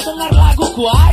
dengar laguku, ay?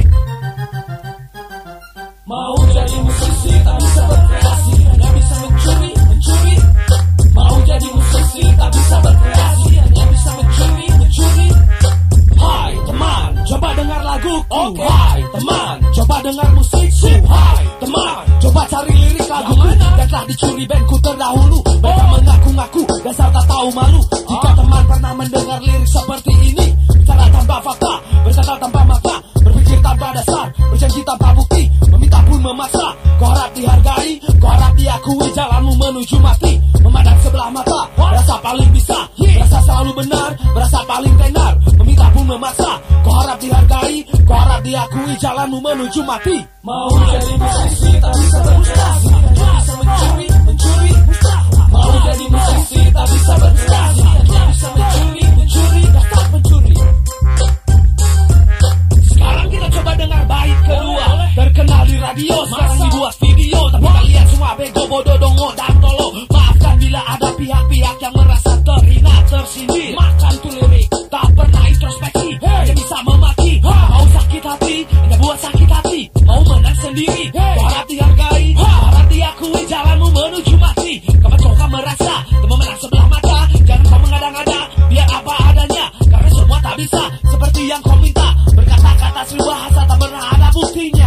Mau jadi musisi tak bisa berkreasi, hanya bisa mencuri. Mau jadi musisi tak bisa berkreasi, hanya bisa mencuri. Hai teman, coba dengar laguku. Hai teman, coba dengar musikku. Hai teman, coba cari lirik laguku yang telah dicuri bandku terdahulu. Mereka mengaku-ngaku dasar tak tahu malu. Jika teman pernah mendengar lirik seperti ini, bicara tanpa fakta, berkata tanpa mata, berpikir tanpa dasar, berjanji tanpa bukti, meminta pun memaksa. Kau harap dihargai, kau harap diakui, jalanmu menuju mati. Memandang sebelah mata, berasa paling bisa, berasa selalu benar, berasa paling tenar, meminta pun memaksa. Kau harap dihargai, kau harap diakui, jalanmu menuju mati. Mau jadi musisi tak bisa berprestasi, hanya bisa mencuri. Mau jadi musisi tak bisa berprestasi, hanya bisa mencuri, dasar pencuri. Sekarang kita coba dengar bait kedua, terkenal di radio, sekarang dibuat video. Tapi kalian semua bego, bodoh, dongo, dan tolo. Maafkan bila ada pihak-pihak yang merasa terhina, tersindir. Makan tuh lirik, tak pernah introspeksi, hanya bisa memaki. Mau sakit hati, hanya buat sakit hati. Mau menang sendiri, kau harap dihargai, kau harap diakui, jalanmu menuju mati. Kapan kau merasa teman menang sebelah mata, jangan kau mengada-ngada, biar apa adanya, karena semua tak bisa seperti yang kau minta. Berkata-kata seribu bahasa tak pernah ada buktinya.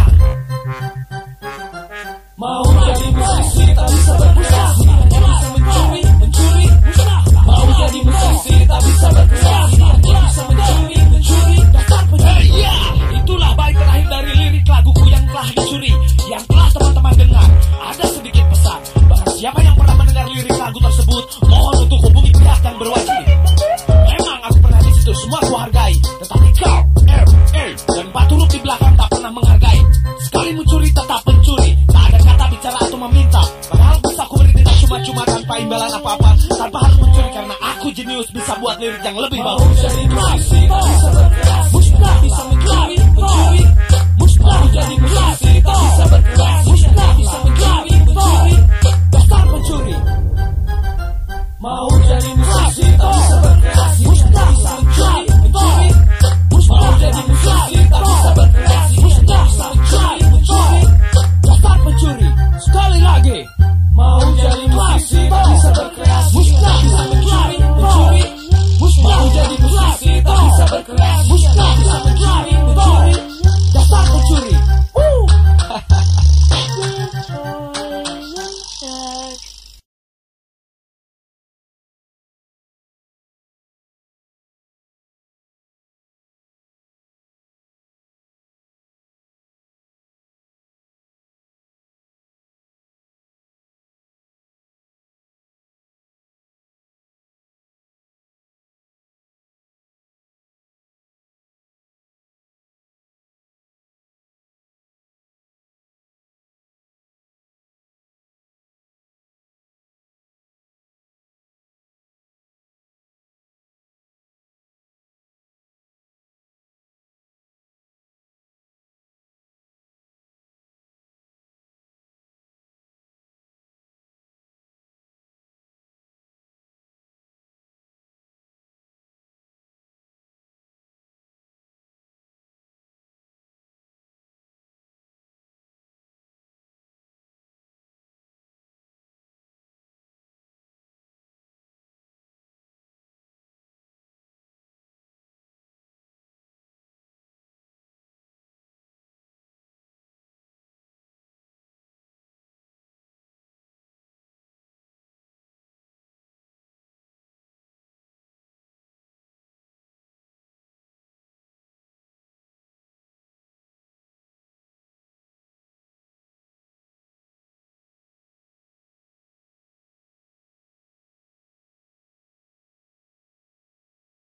Mau jadi musisi tak bisa berprestasi, hanya bisa mencuri. Mau jadi musisi tak bisa berprestasi, hanya bisa mencuri, dasar pencuri. Itulah bait terakhir dari lirik laguku yang telah dicuri, yang telah teman-teman dengar. Ada sedikit pesan, bahwa siapa yang pernah mendengar lirik lagu tersebut, mohon untuk hubungi pihak yang berwajib. Memang aku pernah di situ, semua aku hargai, tetapi kau, dan batu turut di belakang tak pernah menghargai. Sekali mencuri tetap pencuri, tak ada kata bicara atau meminta. Padahal bisa aku beri tidak cuma-cuma tanpa imbalan apa-apa, tanpa harus mencuri karena aku jenius bisa buat lirik yang lebih bagus. Mau jadi musisi tak bisa berkreasi, bisa mencuri. Mau jadi musisi tak bisa berkreasi,